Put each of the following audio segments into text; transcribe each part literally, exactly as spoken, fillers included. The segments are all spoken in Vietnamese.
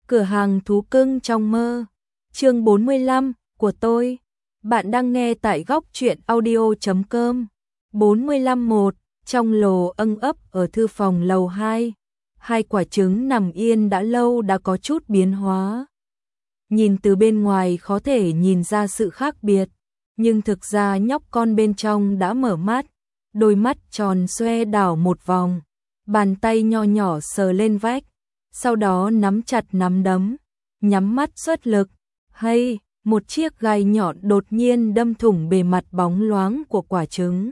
Cửa hàng thú cưng trong mơ. Chương bốn mươi lăm của tôi. Bạn đang nghe tại góc truyện audio chấm com. bốn mươi lăm một. Trong lồ âng ấp ở thư phòng lầu hai, hai quả trứng nằm yên đã lâu đã có chút biến hóa. Nhìn từ bên ngoài khó thể nhìn ra sự khác biệt, nhưng thực ra nhóc con bên trong đã mở mắt, đôi mắt tròn xoe đảo một vòng, bàn tay nho nhỏ sờ lên vách, sau đó nắm chặt nắm đấm, nhắm mắt xuất lực. Hay, một chiếc gai nhọn đột nhiên đâm thủng bề mặt bóng loáng của quả trứng.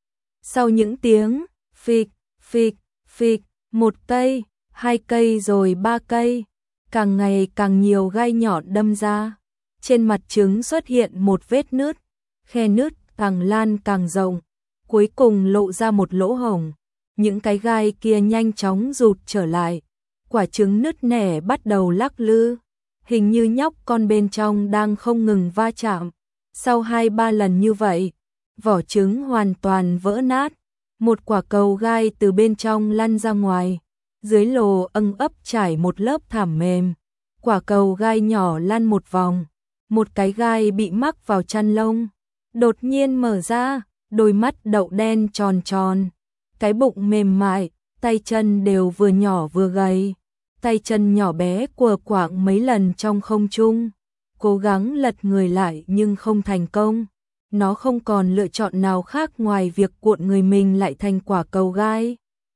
Sau những tiếng phịch, phịch, phịch, một cây, hai cây rồi ba cây, càng ngày càng nhiều gai nhọn đâm ra. Trên mặt trứng xuất hiện một vết nứt, khe nứt càng lan càng rộng, cuối cùng lộ ra một lỗ hổng. Những cái gai kia nhanh chóng rụt trở lại, quả trứng nứt nẻ bắt đầu lắc lư. Hình như nhóc con bên trong đang không ngừng va chạm. Sau hai ba lần như vậy, vỏ trứng hoàn toàn vỡ nát, một quả cầu gai từ bên trong lăn ra ngoài. Dưới lồ âng ấp trải một lớp thảm mềm, quả cầu gai nhỏ lăn một vòng, một cái gai bị mắc vào chăn lông, đột nhiên mở ra, đôi mắt đậu đen tròn tròn, cái bụng mềm mại, tay chân đều vừa nhỏ vừa gầy. Tay chân nhỏ bé quờ quạng mấy lần trong không trung, cố gắng lật người lại nhưng không thành công. Nó không còn lựa chọn nào khác ngoài việc cuộn người mình lại thành quả cầu gai.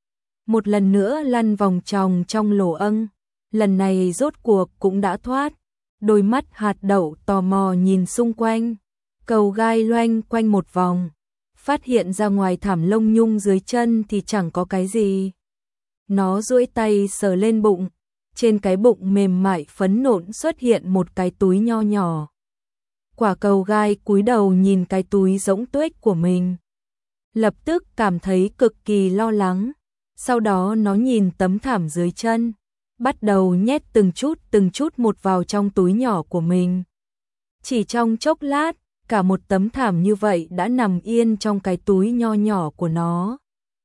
Một lần nữa lăn vòng tròn trong lỗ âng, lần này rốt cuộc cũng đã thoát. Đôi mắt hạt đậu tò mò nhìn xung quanh, cầu gai loanh quanh một vòng, phát hiện ra ngoài thảm lông nhung dưới chân thì chẳng có cái gì. Nó duỗi tay sờ lên bụng, trên cái bụng mềm mại phấn nộn xuất hiện một cái túi nho nhỏ. Quả cầu gai cúi đầu nhìn cái túi rỗng tuếch của mình, lập tức cảm thấy cực kỳ lo lắng. Sau đó nó nhìn tấm thảm dưới chân, bắt đầu nhét từng chút từng chút một vào trong túi nhỏ của mình. Chỉ trong chốc lát, cả một tấm thảm như vậy đã nằm yên trong cái túi nho nhỏ của nó.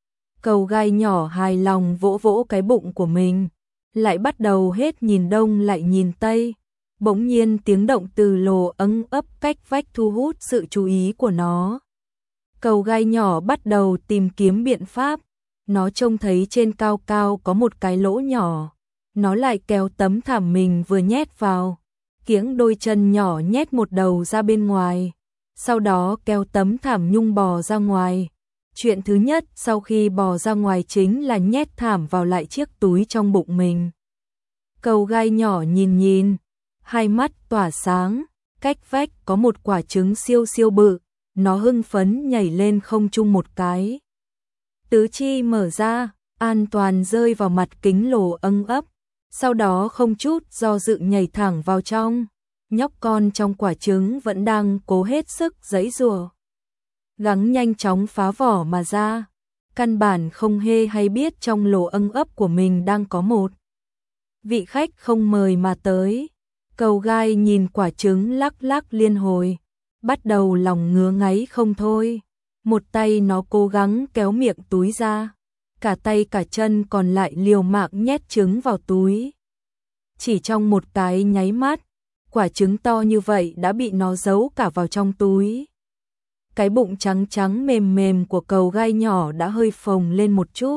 Cầu gai nhỏ hài lòng vỗ vỗ cái bụng của mình, lại bắt đầu hết nhìn đông lại nhìn tây. Bỗng nhiên tiếng động từ lồ âng ấp cách vách thu hút sự chú ý của nó. Cầu gai nhỏ bắt đầu tìm kiếm biện pháp. Nó trông thấy trên cao cao có một cái lỗ nhỏ. Nó lại kéo tấm thảm mình vừa nhét vào, kiếng đôi chân nhỏ nhét một đầu ra bên ngoài, sau đó kéo tấm thảm nhung bò ra ngoài. Chuyện thứ nhất sau khi bò ra ngoài chính là nhét thảm vào lại chiếc túi trong bụng mình. Cầu gai nhỏ nhìn nhìn, hai mắt tỏa sáng, cách vách có một quả trứng siêu siêu bự, nó hưng phấn nhảy lên không trung một cái. Tứ chi mở ra, an toàn rơi vào mặt kính lồ âng ấp, sau đó không chút do dự nhảy thẳng vào trong. Nhóc con trong quả trứng vẫn đang cố hết sức giãy giụa, gắng nhanh chóng phá vỏ mà ra, căn bản không hề hay biết trong lỗ âng ấp của mình đang có một vị khách không mời mà tới. Cầu gai nhìn quả trứng lắc lắc liên hồi, bắt đầu lòng ngứa ngáy không thôi. Một tay nó cố gắng kéo miệng túi ra, cả tay cả chân còn lại liều mạng nhét trứng vào túi. Chỉ trong một cái nháy mắt, quả trứng to như vậy đã bị nó giấu cả vào trong túi. Cái bụng trắng trắng mềm mềm của cầu gai nhỏ đã hơi phồng lên một chút.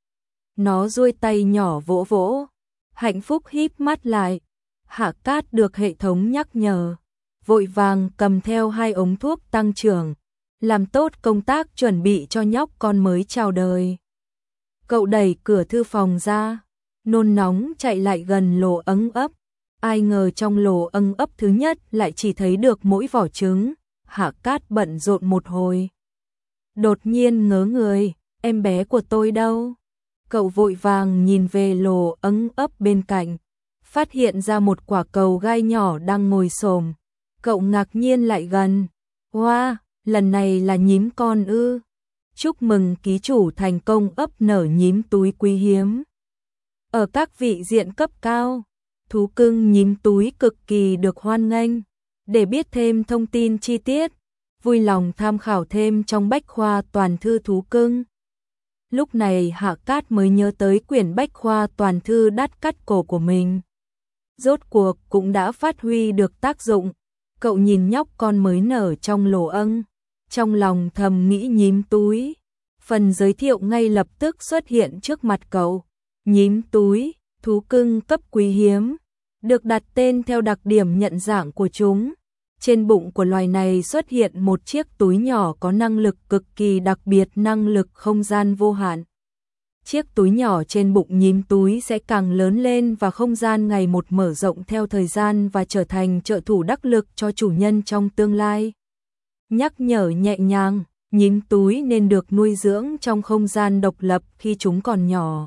Nó duỗi tay nhỏ vỗ vỗ, hạnh phúc híp mắt lại. Hạ Cát được hệ thống nhắc nhở, vội vàng cầm theo hai ống thuốc tăng trưởng, làm tốt công tác chuẩn bị cho nhóc con mới chào đời. Cậu đẩy cửa thư phòng ra, nôn nóng chạy lại gần lồ âng ấp. Ai ngờ trong lồ âng ấp thứ nhất lại chỉ thấy được mỗi vỏ trứng. Hạ Cát bận rộn một hồi, đột nhiên ngớ người, em bé của tôi đâu? Cậu vội vàng nhìn về lồ âng ấp bên cạnh, phát hiện ra một quả cầu gai nhỏ đang ngồi xổm. Cậu ngạc nhiên lại gần. Wow, lần này là nhím con ư? Chúc mừng ký chủ thành công ấp nở nhím túi quý hiếm. Ở các vị diện cấp cao, thú cưng nhím túi cực kỳ được hoan nghênh. Để biết thêm thông tin chi tiết, vui lòng tham khảo thêm trong bách khoa toàn thư thú cưng. Lúc này Hạ Cát mới nhớ tới quyển bách khoa toàn thư đắt cắt cổ của mình. rốt cuộc cũng đã phát huy được tác dụng. Cậu nhìn nhóc con mới nở trong lồ âng, trong lòng thầm nghĩ nhím túi. Phần giới thiệu ngay lập tức xuất hiện trước mặt cậu. Nhím túi, thú cưng cấp quý hiếm, được đặt tên theo đặc điểm nhận dạng của chúng. Trên bụng của loài này xuất hiện một chiếc túi nhỏ có năng lực cực kỳ đặc biệt, năng lực không gian vô hạn. Chiếc túi nhỏ trên bụng nhím túi sẽ càng lớn lên và không gian ngày một mở rộng theo thời gian và trở thành trợ thủ đắc lực cho chủ nhân trong tương lai. Nhắc nhở nhẹ nhàng, nhím túi nên được nuôi dưỡng trong không gian độc lập khi chúng còn nhỏ.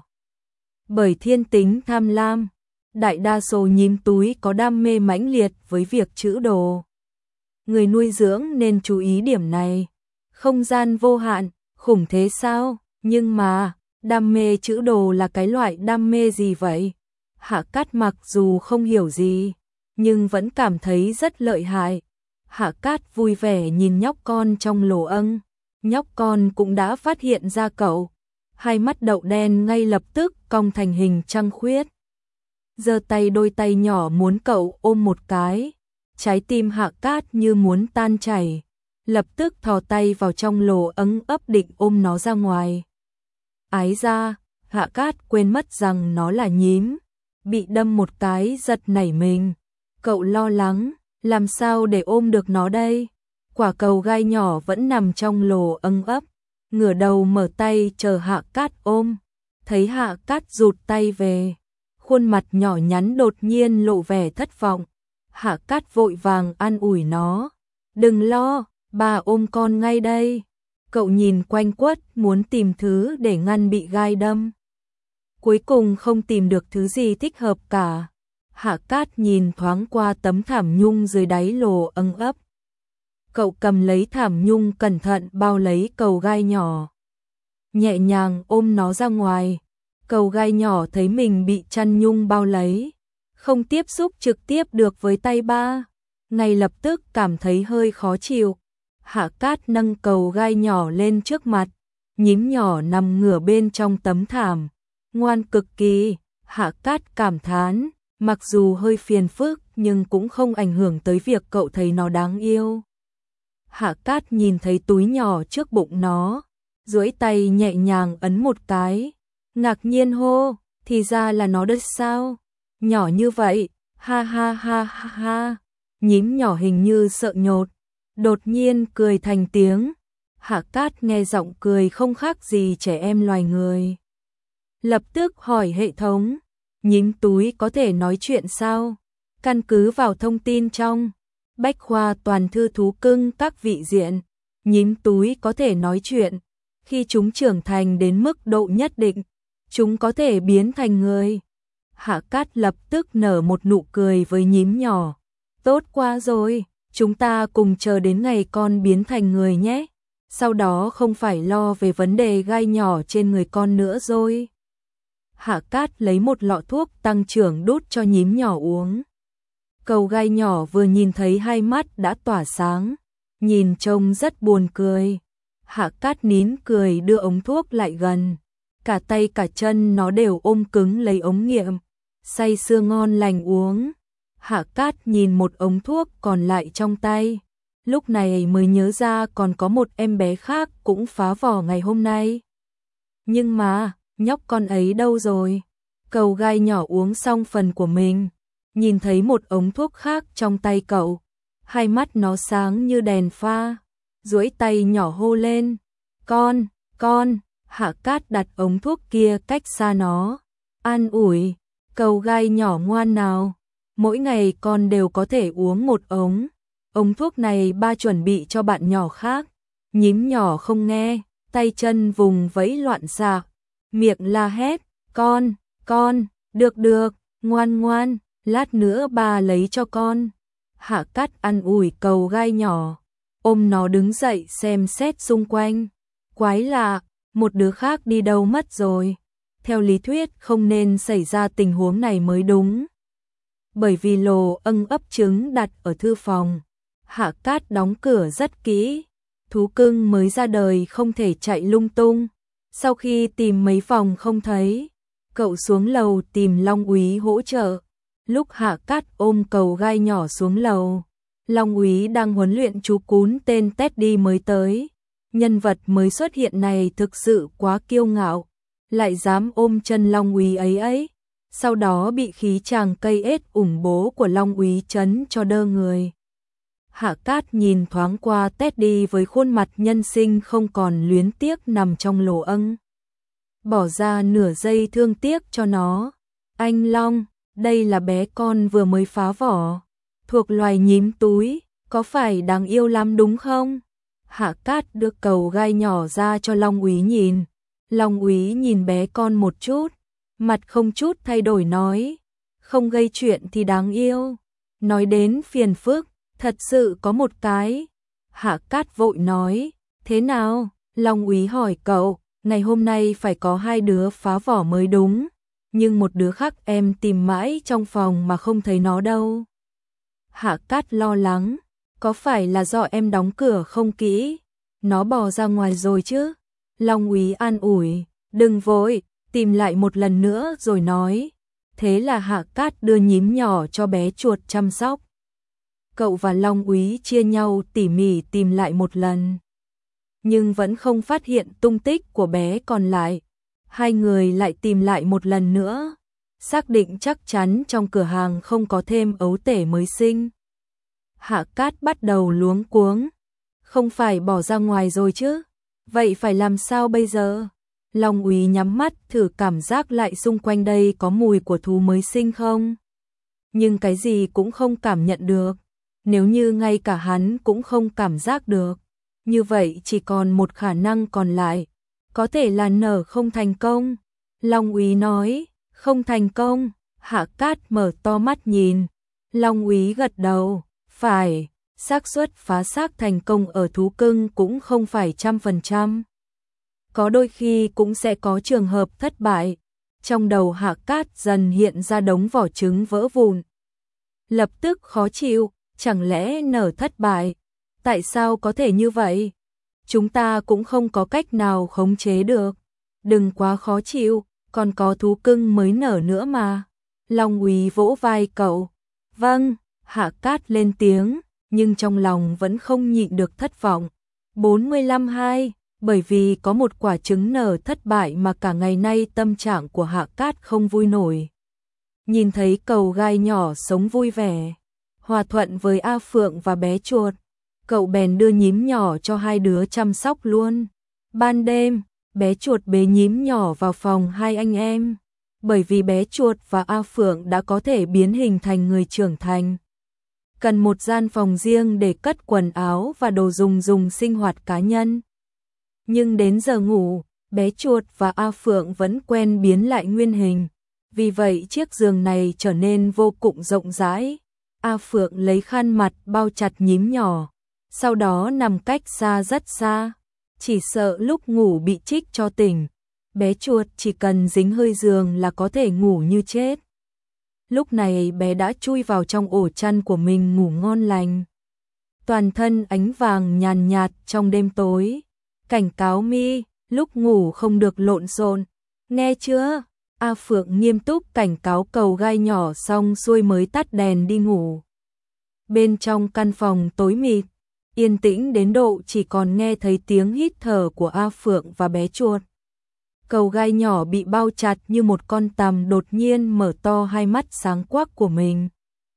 Bởi thiên tính tham lam, đại đa số nhím túi có đam mê mãnh liệt với việc trữ đồ. Người nuôi dưỡng nên chú ý điểm này. Không gian vô hạn, khủng thế sao? Nhưng mà, đam mê trữ đồ là cái loại đam mê gì vậy? Hạ Cát mặc dù không hiểu gì, nhưng vẫn cảm thấy rất lợi hại. Hạ Cát vui vẻ nhìn nhóc con trong lồ âng. Nhóc con cũng đã phát hiện ra cậu. Hai mắt đậu đen ngay lập tức cong thành hình trăng khuyết. Giơ tay, đôi tay nhỏ muốn cậu ôm một cái. Trái tim Hạ Cát như muốn tan chảy, lập tức thò tay vào trong lồ âng ấp định ôm nó ra ngoài. Ái ra, Hạ Cát quên mất rằng nó là nhím, bị đâm một cái giật nảy mình. Cậu lo lắng, làm sao để ôm được nó đây? Quả cầu gai nhỏ vẫn nằm trong lồ âng ấp, ngửa đầu mở tay chờ Hạ Cát ôm. Thấy Hạ Cát rụt tay về, khuôn mặt nhỏ nhắn đột nhiên lộ vẻ thất vọng. Hạ Cát vội vàng an ủi nó. Đừng lo, bà ôm con ngay đây. Cậu nhìn quanh quất muốn tìm thứ để ngăn bị gai đâm. Cuối cùng không tìm được thứ gì thích hợp cả. Hạ Cát nhìn thoáng qua tấm thảm nhung dưới đáy lồ âng ấp. Cậu cầm lấy thảm nhung cẩn thận bao lấy cầu gai nhỏ. Nhẹ nhàng ôm nó ra ngoài. Cầu gai nhỏ thấy mình bị chăn nhung bao lấy, không tiếp xúc trực tiếp được với tay ba, ngay lập tức cảm thấy hơi khó chịu. Hạ Cát nâng cầu gai nhỏ lên trước mặt, nhím nhỏ nằm ngửa bên trong tấm thảm, ngoan cực kỳ. Hạ Cát cảm thán, mặc dù hơi phiền phức nhưng cũng không ảnh hưởng tới việc cậu thấy nó đáng yêu. Hạ Cát nhìn thấy túi nhỏ trước bụng nó, duỗi tay nhẹ nhàng ấn một cái, ngạc nhiên hô, thì ra là nó đất sao? Nhỏ như vậy, ha ha ha ha ha. Nhím nhỏ hình như sợ nhột, đột nhiên cười thành tiếng. Hạ Cát nghe giọng cười không khác gì trẻ em loài người. Lập tức hỏi hệ thống, nhím túi có thể nói chuyện sao? Căn cứ vào thông tin trong Bách khoa toàn thư thú cưng các vị diện, nhím túi có thể nói chuyện. Khi chúng trưởng thành đến mức độ nhất định, chúng có thể biến thành người. Hạ Cát lập tức nở một nụ cười với nhím nhỏ. Tốt quá rồi, chúng ta cùng chờ đến ngày con biến thành người nhé. Sau đó không phải lo về vấn đề gai nhỏ trên người con nữa rồi. Hạ Cát lấy một lọ thuốc tăng trưởng đút cho nhím nhỏ uống. Cầu gai nhỏ vừa nhìn thấy hai mắt đã tỏa sáng, nhìn trông rất buồn cười. Hạ Cát nín cười đưa ống thuốc lại gần. Cả tay cả chân nó đều ôm cứng lấy ống nghiệm, say sưa ngon lành uống. Hạ Cát nhìn một ống thuốc còn lại trong tay, lúc này mới nhớ ra còn có một em bé khác cũng phá vỏ ngày hôm nay. Nhưng mà, nhóc con ấy đâu rồi? Cầu gai nhỏ uống xong phần của mình, nhìn thấy một ống thuốc khác trong tay cậu, hai mắt nó sáng như đèn pha, duỗi tay nhỏ hô lên, con, con. Hạ Cát đặt ống thuốc kia cách xa nó, an ủi, cầu gai nhỏ ngoan nào, mỗi ngày con đều có thể uống một ống, ống thuốc này ba chuẩn bị cho bạn nhỏ khác. Nhím nhỏ không nghe, tay chân vùng vẫy loạn xạ, miệng la hét, con, con, được được, ngoan ngoan, lát nữa ba lấy cho con. Hạ Cát an ủi cầu gai nhỏ, ôm nó đứng dậy xem xét xung quanh, quái lạ. Một đứa khác đi đâu mất rồi. Theo lý thuyết không nên xảy ra tình huống này mới đúng. Bởi vì lồ âng ấp trứng đặt ở thư phòng, Hạ Cát đóng cửa rất kỹ. Thú cưng mới ra đời không thể chạy lung tung. Sau khi tìm mấy phòng không thấy, cậu xuống lầu tìm Long Úy hỗ trợ. Lúc Hạ Cát ôm cầu gai nhỏ xuống lầu, Long Úy đang huấn luyện chú cún tên Teddy mới tới. Nhân vật mới xuất hiện này thực sự quá kiêu ngạo, lại dám ôm chân Long Úy ấy ấy. Sau đó bị khí chàng cây ết ủng bố của Long Úy chấn cho đơ người. Hạ Cát nhìn thoáng qua Teddy với khuôn mặt nhân sinh không còn luyến tiếc nằm trong lỗ âng. Bỏ ra nửa giây thương tiếc cho nó. Anh Long, đây là bé con vừa mới phá vỏ, thuộc loài nhím túi, có phải đáng yêu lắm đúng không? Hạ Cát đưa cầu gai nhỏ ra cho Long Úy nhìn. Long Úy nhìn bé con một chút, mặt không chút thay đổi nói, không gây chuyện thì đáng yêu. Nói đến phiền phức, thật sự có một cái. Hạ Cát vội nói, thế nào? Long Úy hỏi cậu, ngày hôm nay phải có hai đứa phá vỏ mới đúng, nhưng một đứa khác em tìm mãi trong phòng mà không thấy nó đâu. Hạ Cát lo lắng, có phải là do em đóng cửa không kỹ, nó bò ra ngoài rồi chứ? Long Úy an ủi, đừng vội, tìm lại một lần nữa rồi nói. Thế là Hạ Cát đưa nhím nhỏ cho bé chuột chăm sóc. Cậu và Long Úy chia nhau tỉ mỉ tìm lại một lần, nhưng vẫn không phát hiện tung tích của bé còn lại. Hai người lại tìm lại một lần nữa, xác định chắc chắn trong cửa hàng không có thêm ấu tể mới sinh. Hạ Cát bắt đầu luống cuống, không phải bỏ ra ngoài rồi chứ? Vậy phải làm sao bây giờ? Long Úy nhắm mắt thử cảm giác lại xung quanh đây có mùi của thú mới sinh không? Nhưng cái gì cũng không cảm nhận được. Nếu như ngay cả hắn cũng không cảm giác được, như vậy chỉ còn một khả năng còn lại, có thể là nở không thành công. Long Úy nói, không thành công. Hạ Cát mở to mắt nhìn. Long Úy gật đầu, phải, xác suất phá xác thành công ở thú cưng cũng không phải trăm phần trăm. Có đôi khi cũng sẽ có trường hợp thất bại. Trong đầu Hạ Cát dần hiện ra đống vỏ trứng vỡ vụn. Lập tức khó chịu, chẳng lẽ nở thất bại? Tại sao có thể như vậy? Chúng ta cũng không có cách nào khống chế được. Đừng quá khó chịu, còn có thú cưng mới nở nữa mà. Long Úy vỗ vai cậu. Vâng, Hạ Cát lên tiếng, nhưng trong lòng vẫn không nhịn được thất vọng. bốn mươi lăm hai, bởi vì có một quả trứng nở thất bại mà cả ngày nay tâm trạng của Hạ Cát không vui nổi. Nhìn thấy cầu gai nhỏ sống vui vẻ, hòa thuận với A Phượng và bé chuột, cậu bèn đưa nhím nhỏ cho hai đứa chăm sóc luôn. Ban đêm, bé chuột bế nhím nhỏ vào phòng hai anh em, bởi vì bé chuột và A Phượng đã có thể biến hình thành người trưởng thành. Cần một gian phòng riêng để cất quần áo và đồ dùng dùng sinh hoạt cá nhân. Nhưng đến giờ ngủ, bé chuột và A Phượng vẫn quen biến lại nguyên hình. Vì vậy chiếc giường này trở nên vô cùng rộng rãi. A Phượng lấy khăn mặt bao chặt nhím nhỏ, sau đó nằm cách xa rất xa, chỉ sợ lúc ngủ bị chích cho tỉnh. Bé chuột chỉ cần dính hơi giường là có thể ngủ như chết. Lúc này bé đã chui vào trong ổ chăn của mình ngủ ngon lành. Toàn thân ánh vàng nhàn nhạt trong đêm tối. Cảnh cáo mi, lúc ngủ không được lộn xộn, nghe chưa? A Phượng nghiêm túc cảnh cáo cầu gai nhỏ xong xuôi mới tắt đèn đi ngủ. Bên trong căn phòng tối mịt, yên tĩnh đến độ chỉ còn nghe thấy tiếng hít thở của A Phượng và bé chuột. Cầu gai nhỏ bị bao chặt như một con tằm đột nhiên mở to hai mắt sáng quắc của mình.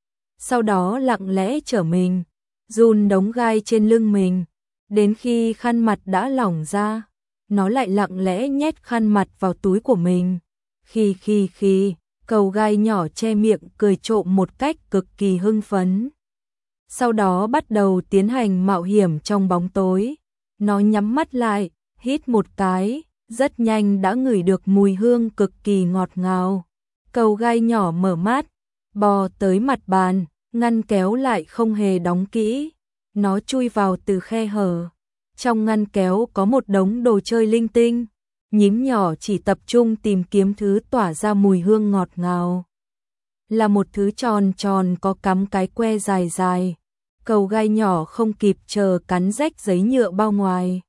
Sau đó lặng lẽ trở mình, run đống gai trên lưng mình. Đến khi khăn mặt đã lỏng ra, nó lại lặng lẽ nhét khăn mặt vào túi của mình. Khi khi khi, cầu gai nhỏ che miệng cười trộm một cách cực kỳ hưng phấn. Sau đó bắt đầu tiến hành mạo hiểm trong bóng tối. Nó nhắm mắt lại, hít một cái, rất nhanh đã ngửi được mùi hương cực kỳ ngọt ngào. Cầu gai nhỏ mở mắt, bò tới mặt bàn, ngăn kéo lại không hề đóng kỹ. Nó chui vào từ khe hở. Trong ngăn kéo có một đống đồ chơi linh tinh. Nhím nhỏ chỉ tập trung tìm kiếm thứ tỏa ra mùi hương ngọt ngào. Là một thứ tròn tròn có cắm cái que dài dài. Cầu gai nhỏ không kịp chờ cắn rách giấy nhựa bao ngoài.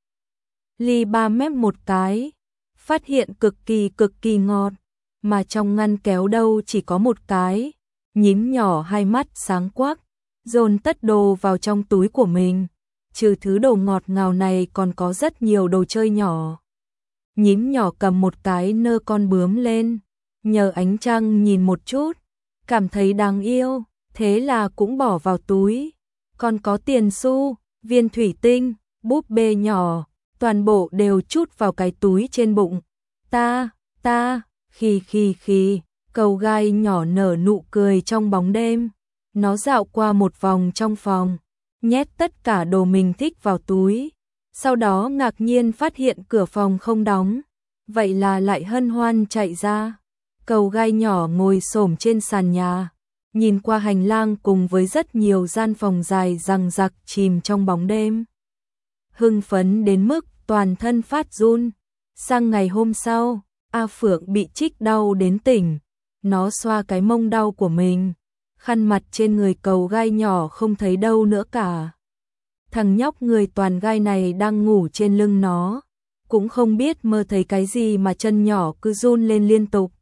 Ly ba mép một cái, phát hiện cực kỳ cực kỳ ngọt, mà trong ngăn kéo đâu chỉ có một cái. Nhím nhỏ hai mắt sáng quắc, dồn tất đồ vào trong túi của mình. Trừ thứ đồ ngọt ngào này còn có rất nhiều đồ chơi nhỏ. Nhím nhỏ cầm một cái nơ con bướm lên, nhờ ánh trăng nhìn một chút, cảm thấy đáng yêu, thế là cũng bỏ vào túi. Còn có tiền xu, viên thủy tinh, búp bê nhỏ, toàn bộ đều trút vào cái túi trên bụng. Ta, ta, khì khì khì, cầu gai nhỏ nở nụ cười trong bóng đêm. Nó dạo qua một vòng trong phòng, nhét tất cả đồ mình thích vào túi. Sau đó ngạc nhiên phát hiện cửa phòng không đóng, vậy là lại hân hoan chạy ra. Cầu gai nhỏ ngồi xổm trên sàn nhà, nhìn qua hành lang cùng với rất nhiều gian phòng dài răng rặc chìm trong bóng đêm. Hưng phấn đến mức toàn thân phát run. Sang ngày hôm sau, A Phượng bị chích đau đến tỉnh. Nó xoa cái mông đau của mình, khăn mặt trên người cầu gai nhỏ không thấy đâu nữa cả. Thằng nhóc người toàn gai này đang ngủ trên lưng nó, cũng không biết mơ thấy cái gì mà chân nhỏ cứ run lên liên tục.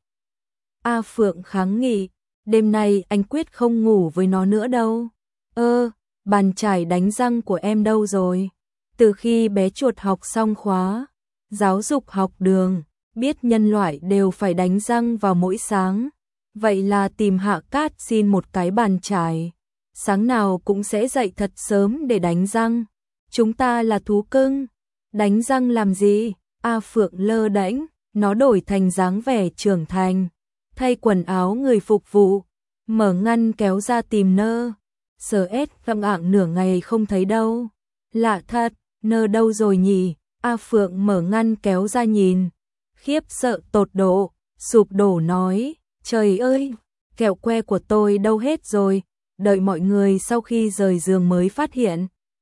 A Phượng kháng nghị, đêm nay anh quyết không ngủ với nó nữa đâu. Ơ, bàn chải đánh răng của em đâu rồi? Từ khi bé chuột học xong khóa giáo dục học đường, biết nhân loại đều phải đánh răng vào mỗi sáng. Vậy là tìm Hạ Cát xin một cái bàn chải. Sáng nào cũng sẽ dậy thật sớm để đánh răng. Chúng ta là thú cưng. Đánh răng làm gì? A Phượng lơ đễnh, nó đổi thành dáng vẻ trưởng thành. Thay quần áo người phục vụ, mở ngăn kéo ra tìm nơ. Sờ ét gặng ạng nửa ngày không thấy đâu. Lạ thật, nơ đâu rồi nhỉ? A Phượng mở ngăn kéo ra nhìn. Khiếp sợ tột độ, sụp đổ nói. Trời ơi, kẹo que của tôi đâu hết rồi, đợi mọi người sau khi rời giường mới phát hiện.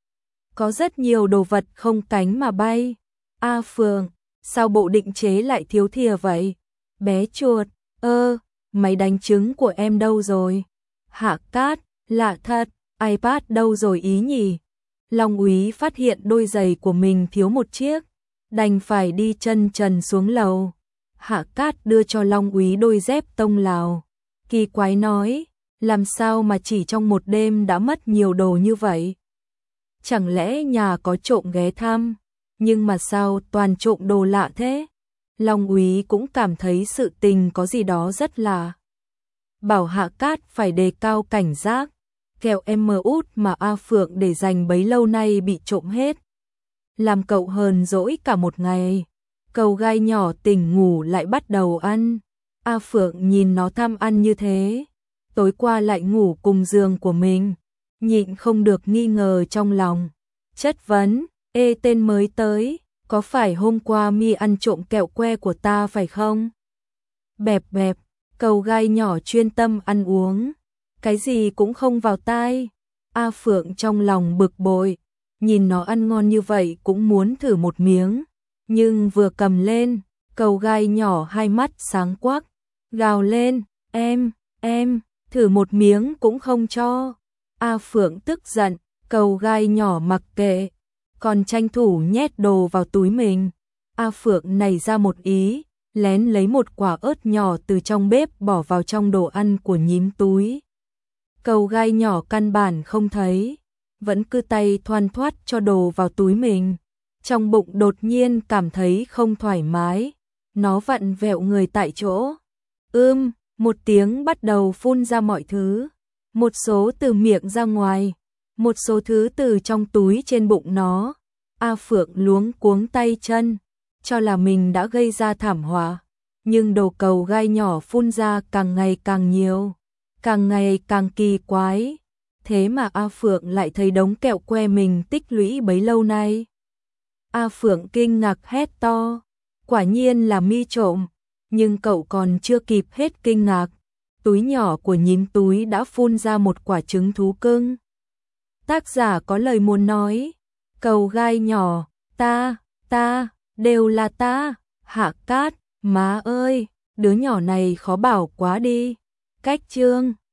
Có rất nhiều đồ vật không cánh mà bay. A Phượng, sao bộ định chế lại thiếu thìa vậy? Bé chuột, ơ, máy đánh trứng của em đâu rồi? Hạ Cát, lạ thật, iPad đâu rồi ý nhỉ? Long Úy phát hiện đôi giày của mình thiếu một chiếc, đành phải đi chân trần xuống lầu. Hạ Cát đưa cho Long Úy đôi dép tông Lào. Kỳ quái nói, làm sao mà chỉ trong một đêm đã mất nhiều đồ như vậy? Chẳng lẽ nhà có trộm ghé thăm? Nhưng mà sao toàn trộm đồ lạ thế? Long Úy cũng cảm thấy sự tình có gì đó rất lạ. Bảo Hạ Cát phải đề cao cảnh giác, kẹo em mờ út mà A Phượng để dành bấy lâu nay bị trộm hết. Làm cậu hờn dỗi cả một ngày. Cầu gai nhỏ tỉnh ngủ lại bắt đầu ăn. A Phượng nhìn nó tham ăn như thế, tối qua lại ngủ cùng giường của mình, nhịn không được nghi ngờ trong lòng. Chất vấn, ê tên mới tới, có phải hôm qua mi ăn trộm kẹo que của ta phải không? Bẹp bẹp, cầu gai nhỏ chuyên tâm ăn uống, cái gì cũng không vào tai. A Phượng trong lòng bực bội, nhìn nó ăn ngon như vậy cũng muốn thử một miếng. Nhưng vừa cầm lên, cầu gai nhỏ hai mắt sáng quắc, gào lên, em, em, thử một miếng cũng không cho. A Phượng tức giận, cầu gai nhỏ mặc kệ, còn tranh thủ nhét đồ vào túi mình. A Phượng nảy ra một ý, lén lấy một quả ớt nhỏ từ trong bếp bỏ vào trong đồ ăn của nhím túi. Cầu gai nhỏ căn bản không thấy, vẫn cứ tay thoăn thoắt cho đồ vào túi mình. Trong bụng đột nhiên cảm thấy không thoải mái, nó vặn vẹo người tại chỗ. Ưm, một tiếng bắt đầu phun ra mọi thứ, một số từ miệng ra ngoài, một số thứ từ trong túi trên bụng nó. A Phượng luống cuống tay chân, cho là mình đã gây ra thảm họa, nhưng đồ cầu gai nhỏ phun ra càng ngày càng nhiều, càng ngày càng kỳ quái. Thế mà A Phượng lại thấy đống kẹo que mình tích lũy bấy lâu nay. A Phượng kinh ngạc hét to, quả nhiên là mi trộm, nhưng cậu còn chưa kịp hết kinh ngạc, túi nhỏ của nhím túi đã phun ra một quả trứng thú cưng. Tác giả có lời muốn nói, cầu gai nhỏ, ta, ta, đều là ta. Hạ Cát, má ơi, đứa nhỏ này khó bảo quá đi. Cách chương